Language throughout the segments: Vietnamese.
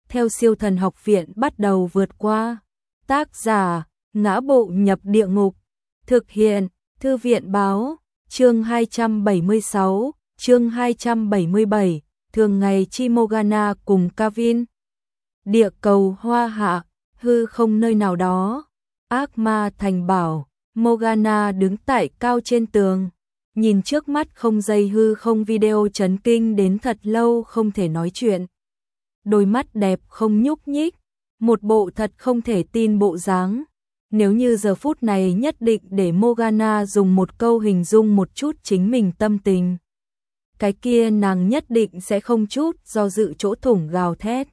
theo siêu thần học viện bắt đầu vượt qua. Tác giả, Ngã Bộ Nhập Địa Ngục. Thực hiện, Thư viện Báo. Chương 276, chương 277, thường ngày chi Morgana cùng Kavin. Địa cầu Hoa Hạ, hư không nơi nào đó. Ác ma thành bảo, Morgana đứng tại cao trên tường. Nhìn trước mắt không dây hư không video chấn kinh đến thật lâu không thể nói chuyện. Đôi mắt đẹp không nhúc nhích, một bộ thật không thể tin bộ dáng. Nếu như giờ phút này nhất định để Morgana dùng một câu hình dung một chút chính mình tâm tình. Cái kia nàng nhất định sẽ không chút do dự chỗ thủng gào thét.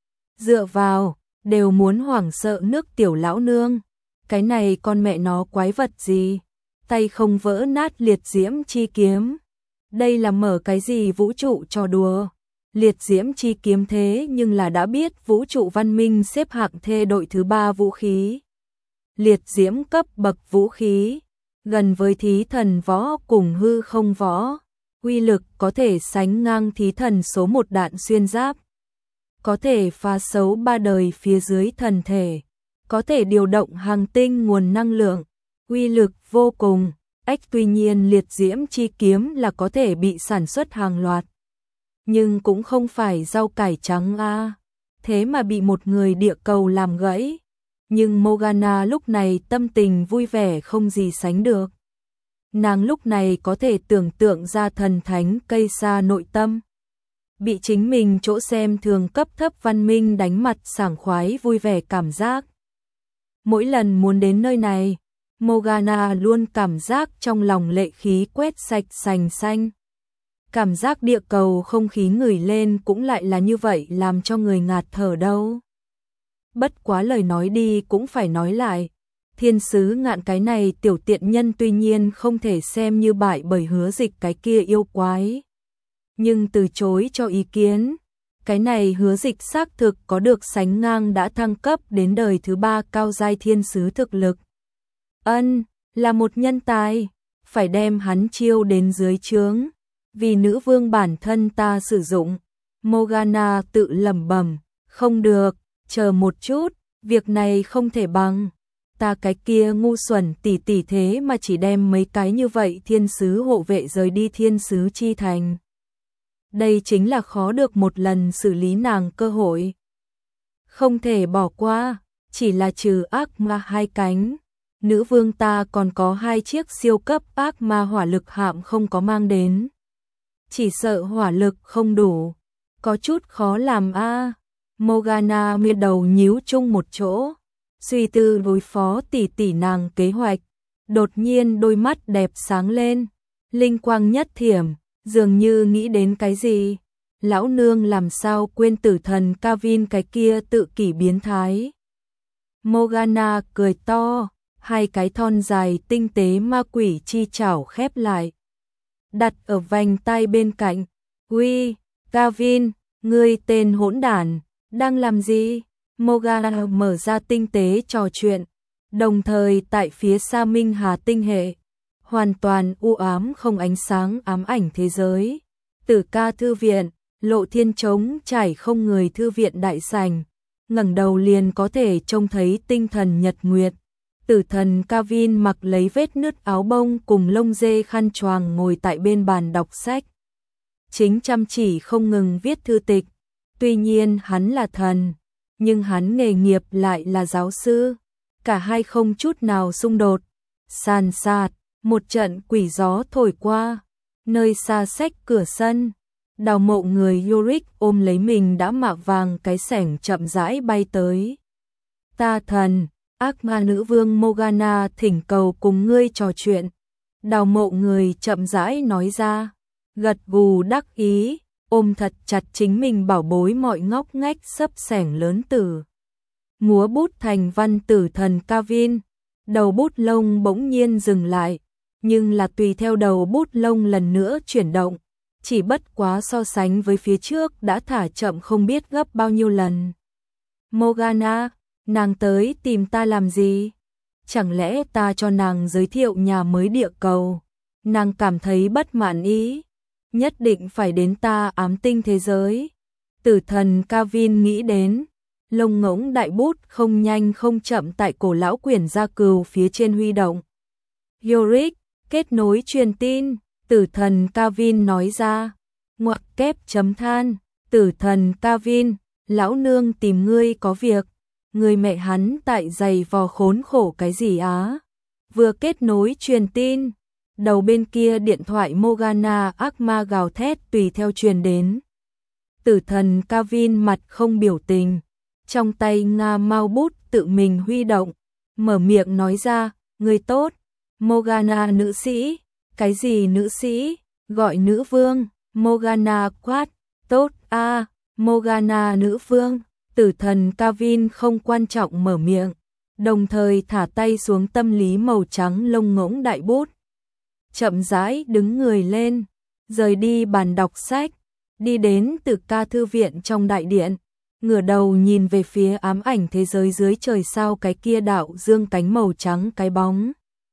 Dựa vào, đều muốn hoảng sợ nước tiểu lão nương. Cái này con mẹ nó quái vật gì? Tay không vỡ nát liệt diễm chi kiếm. Đây là mở cái gì vũ trụ trò đùa? Liệt diễm chi kiếm thế nhưng là đã biết vũ trụ văn minh xếp hạng thê đội thứ 3 vũ khí. Liệt diễm cấp bậc vũ khí, gần với thí thần võ cùng hư không võ, uy lực có thể sánh ngang thí thần số 1 đạn xuyên giáp, có thể phá xấu 3 đời phía dưới thần thể, có thể điều động hàng tinh nguồn năng lượng, uy lực vô cùng. Tuy nhiên liệt diễm chi kiếm là có thể bị sản xuất hàng loạt, nhưng cũng không phải rau cải trắng a, thế mà bị một người địa cầu làm gãy. Nhưng Morgana lúc này tâm tình vui vẻ không gì sánh được. Nàng lúc này có thể tưởng tượng ra thần thánh cây sa nội tâm. Bị chính mình chỗ xem thường cấp thấp văn minh đánh mặt sảng khoái vui vẻ cảm giác. Mỗi lần muốn đến nơi này, Morgana luôn cảm giác trong lòng lệ khí quét sạch sành xanh. Cảm giác địa cầu không khí ngửi lên cũng lại là như vậy làm cho người ngạt thở đâu. Bất quá lời nói đi cũng phải nói lại, thiên sứ Ngạn cái này tiểu tiện nhân tuy nhiên không thể xem như bại bởi Hứa Dịch cái kia yêu quái. Nhưng từ chối cho ý kiến, cái này Hứa Dịch xác thực có được sánh ngang đã thăng cấp đến đời thứ 3 cao giai thiên sứ thực lực. Là một nhân tài, phải đem hắn chiêu đến dưới trướng, vì nữ vương bản thân ta sử dụng. Morgana tự lẩm bẩm, không được. Chờ một chút, việc này không thể bằng. Ta cái kia ngu xuẩn tỷ tỷ thế mà chỉ đem mấy cái như vậy thiên sứ hộ vệ rời đi thiên sứ chi thành. Đây chính là khó được một lần xử lý nàng cơ hội. Không thể bỏ qua, chỉ là trừ ác ma 2 cánh. Nữ vương ta còn có 2 chiếc siêu cấp ác ma hỏa lực hạm không có mang đến. Chỉ sợ hỏa lực không đủ, có chút khó làm a. Morgana miết đầu nhíu chung một chỗ, suy tư đối phó tỷ tỷ nàng kế hoạch. Đột nhiên đôi mắt đẹp sáng lên, linh quang nhất thiểm, dường như nghĩ đến cái gì. Lão nương làm sao quên tử thần Kavin cái kia tự kỷ biến thái. Morgana cười to, 2 cái thon dài tinh tế ma quỷ chi chảo khép lại, đặt ở vành tay bên cạnh. Uy, Kavin, ngươi tên hỗn đản, đang làm gì? Morgana mở ra tinh tế trò chuyện, đồng thời tại phía xa Minh Hà tinh hệ, hoàn toàn u ám không ánh sáng ám ảnh thế giới. Tử Ca thư viện, Lộ Thiên trống trải không người thư viện đại sảnh, ngẩng đầu liền có thể trông thấy tinh thần nhật nguyệt. Tử thần Kavin mặc lấy vết nứt áo bông cùng lông dê khăn choàng ngồi tại bên bàn đọc sách, chính chăm chỉ không ngừng viết thư tịch. Tuy nhiên hắn là thần, nhưng hắn nghề nghiệp lại là giáo sư. Cả hai không chút nào xung đột. Sàn sạt, một trận quỷ gió thổi qua, nơi xa xách cửa sân. Đào Mộ người Yorick ôm lấy mình đã mạ vàng cái sẻng chậm rãi bay tới. Ta thần, ác ma nữ vương Morgana thỉnh cầu cùng ngươi trò chuyện. Đào Mộ người chậm rãi nói ra, gật gù đắc ý, ôm thật chặt chính mình bảo bối mọi ngóc ngách sấp sẻng lớn tử. Múa bút thành văn tử thần Kavin, đầu bút lông bỗng nhiên dừng lại, nhưng là tùy theo đầu bút lông lần nữa chuyển động, chỉ bất quá so sánh với phía trước đã thả chậm không biết gấp bao nhiêu lần. Morgana, nàng tới tìm ta làm gì? Chẳng lẽ ta cho nàng giới thiệu nhà mới địa cầu? Nàng cảm thấy bất mãn ý, nhất định phải đến ta ám tinh thế giới. Tử thần Kavin nghĩ đến, lông ngỗng đại bút không nhanh không chậm tại cổ lão quyển gia cừu phía trên huy động. Yorick, kết nối truyền tin, tử thần Kavin nói ra. Ngoặc kép chấm than, tử thần Kavin, lão nương tìm ngươi có việc, người mẹ hắn tại giày vò khốn khổ cái gì á. Vừa kết nối truyền tin, đầu bên kia điện thoại Morgana ác ma gào thét tùy theo truyền đến. Tử thần Kavin mặt không biểu tình, trong tay Nga mau bút tự mình huy động, mở miệng nói ra, người tốt, Morgana nữ sĩ, cái gì nữ sĩ, gọi nữ vương, Morgana quát, tốt a, Morgana nữ vương, tử thần Kavin không quan trọng mở miệng, đồng thời thả tay xuống tâm lý màu trắng lông ngỗng đại bút. Chậm rãi đứng người lên, rời đi bàn đọc sách, đi đến từ ca thư viện trong đại điện, ngửa đầu nhìn về phía ám ảnh thế giới dưới trời sao cái kia đạo dương cánh màu trắng cái bóng.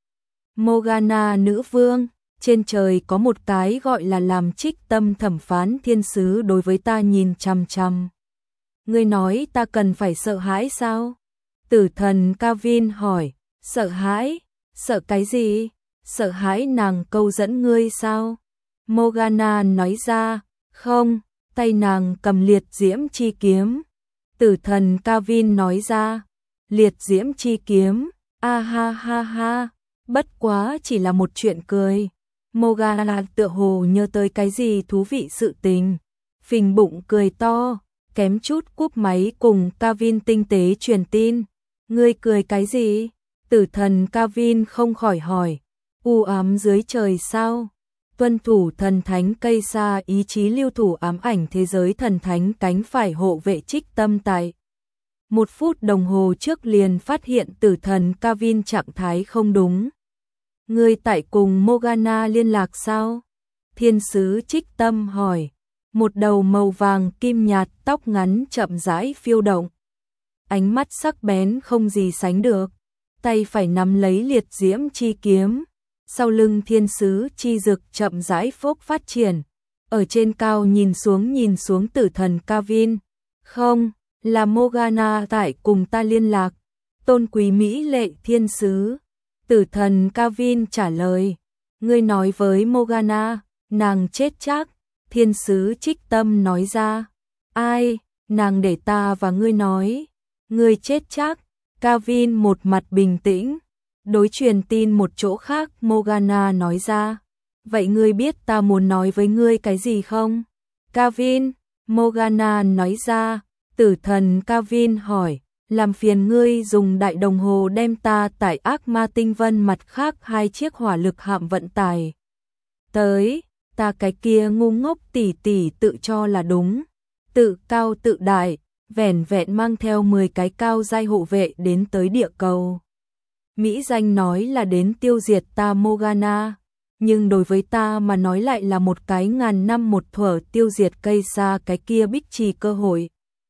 Morgana nữ vương, trên trời có một cái gọi là làm trích tâm thẩm phán thiên sứ đối với ta nhìn chằm chằm. Ngươi nói ta cần phải sợ hãi sao? Tử thần Kavin hỏi, sợ hãi? Sợ cái gì? Sợ hãi nàng câu dẫn ngươi sao? Morgana nói ra, không, tay nàng cầm liệt diễm chi kiếm. Tử thần Kavin nói ra, liệt diễm chi kiếm, a ha ha ha, bất quá chỉ là một chuyện cười. Morgana tựa hồ nhớ tới cái gì thú vị sự tình, phình bụng cười to, kém chút cúp máy cùng Kavin tinh tế truyền tin. Ngươi cười cái gì? Tử thần Kavin không khỏi hỏi. U ám dưới trời sao? Tuân thủ thần thánh cây sa ý chí lưu thủ ám ảnh thế giới thần thánh cánh phải hộ vệ trích tâm tại. 1 phút đồng hồ trước liền phát hiện tử thần Kavin trạng thái không đúng. Ngươi tại cùng Morgana liên lạc sao? Thiên sứ trích tâm hỏi. Một đầu màu vàng kim nhạt tóc ngắn chậm rãi phiêu động. Ánh mắt sắc bén không gì sánh được. Tay phải nắm lấy liệt diễm chi kiếm. Sau lưng thiên sứ chi dực chậm rãi phốc phát triển. Ở trên cao nhìn xuống tử thần Kavin. Không, là Morgana tại cùng ta liên lạc. Tôn quý mỹ lệ thiên sứ. Tử thần Kavin trả lời. Ngươi nói với Morgana, nàng chết chắc. Thiên sứ trích tâm nói ra. Ai, nàng để ta và ngươi nói. Ngươi chết chắc. Kavin một mặt bình tĩnh. Đối truyền tin một chỗ khác Morgana nói ra. Vậy ngươi biết ta muốn nói với ngươi cái gì không? Kavin, Morgana nói ra. Tử thần Kavin hỏi. Làm phiền ngươi dùng đại đồng hồ đem ta tải ác ma tinh vân mặt khác 2 chiếc hỏa lực hạm vận tải. Tới, ta cái kia ngu ngốc tỉ tỉ tự cho là đúng. Tự cao tự đại, vẻn vẹn mang theo 10 cái cao giai hộ vệ đến tới địa cầu. Mỹ danh nói là đến tiêu diệt ta Morgana, nhưng đối với ta mà nói lại là một cái ngàn năm một thuở tiêu diệt cây xa cái kia bích trì cơ hội.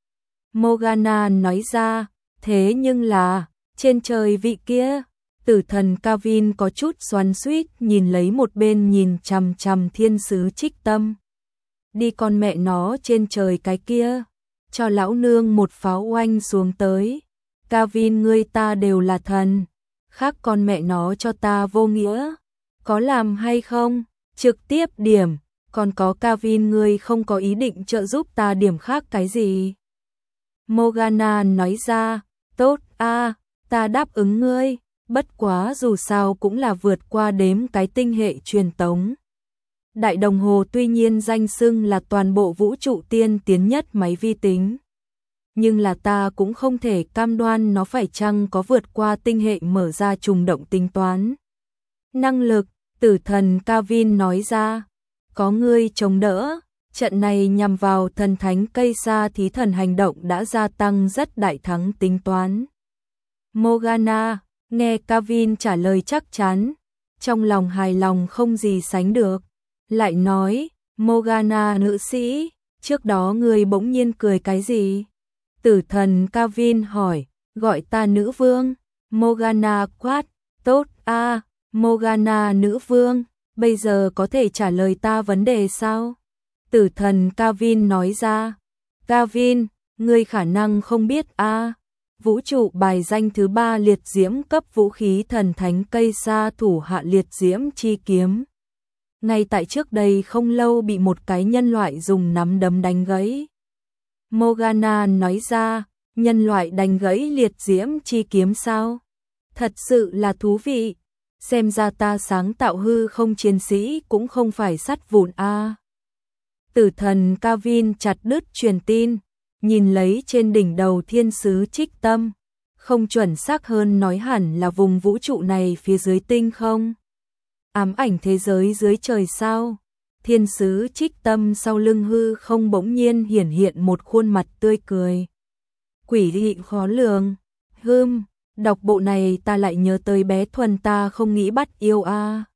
Morgana nói ra, thế nhưng là, trên trời vị kia, tử thần Kavin có chút xoắn xuýt nhìn lấy một bên nhìn chằm chằm thiên sứ trích tâm. Đi con mẹ nó trên trời cái kia, cho lão nương một pháo oanh xuống tới. Kavin ngươi ta đều là thần, khác con mẹ nó cho ta vô nghĩa, có làm hay không, trực tiếp điểm, còn có Kavin ngươi không có ý định trợ giúp ta điểm khác cái gì. Morgana nói ra, tốt a, ta đáp ứng ngươi, bất quá dù sao cũng là vượt qua đếm cái tinh hệ truyền tống. Đại đồng hồ tuy nhiên danh xưng là toàn bộ vũ trụ tiên tiến nhất máy vi tính. Nhưng là ta cũng không thể cam đoan nó phải chăng có vượt qua tinh hệ mở ra trùng động tính toán. Năng lực, tử thần Kavin nói ra, có ngươi chống đỡ, trận này nhằm vào thần thánh cây sa thí thần hành động đã gia tăng rất đại thắng tính toán. Morgana, nghe Kavin trả lời chắc chắn, trong lòng hài lòng không gì sánh được, lại nói, Morgana nữ sĩ, trước đó người bỗng nhiên cười cái gì? Tử thần Kavin hỏi, gọi ta nữ vương, Morgana quát, tốt a, Morgana nữ vương, bây giờ có thể trả lời ta vấn đề sao? Tử thần Kavin nói ra, Gavin, ngươi khả năng không biết a, vũ trụ bài danh thứ 3 liệt diễm cấp vũ khí thần thánh cây sa thủ hạ liệt diễm chi kiếm. Ngay tại trước đây không lâu bị một cái nhân loại dùng nắm đấm đánh gãy. Morgana nói ra, nhân loại đánh gãy liệt diễm chi kiếm sao? Thật sự là thú vị. Xem ra ta sáng tạo hư không chiến sĩ cũng không phải sắt vụn a. Tử thần Gavin chặt đứt truyền tin, nhìn lấy trên đỉnh đầu thiên sứ Trích Tâm, không chuẩn xác hơn nói hẳn là vùng vũ trụ này phía dưới tinh không? Ám ảnh thế giới dưới trời sao? Thiên sứ Trích Tâm sau lưng hư không bỗng nhiên hiển hiện một khuôn mặt tươi cười. Quỷ dị khó lường. Đọc bộ này ta lại nhớ tới bé Thuần ta không nghĩ bắt yêu a.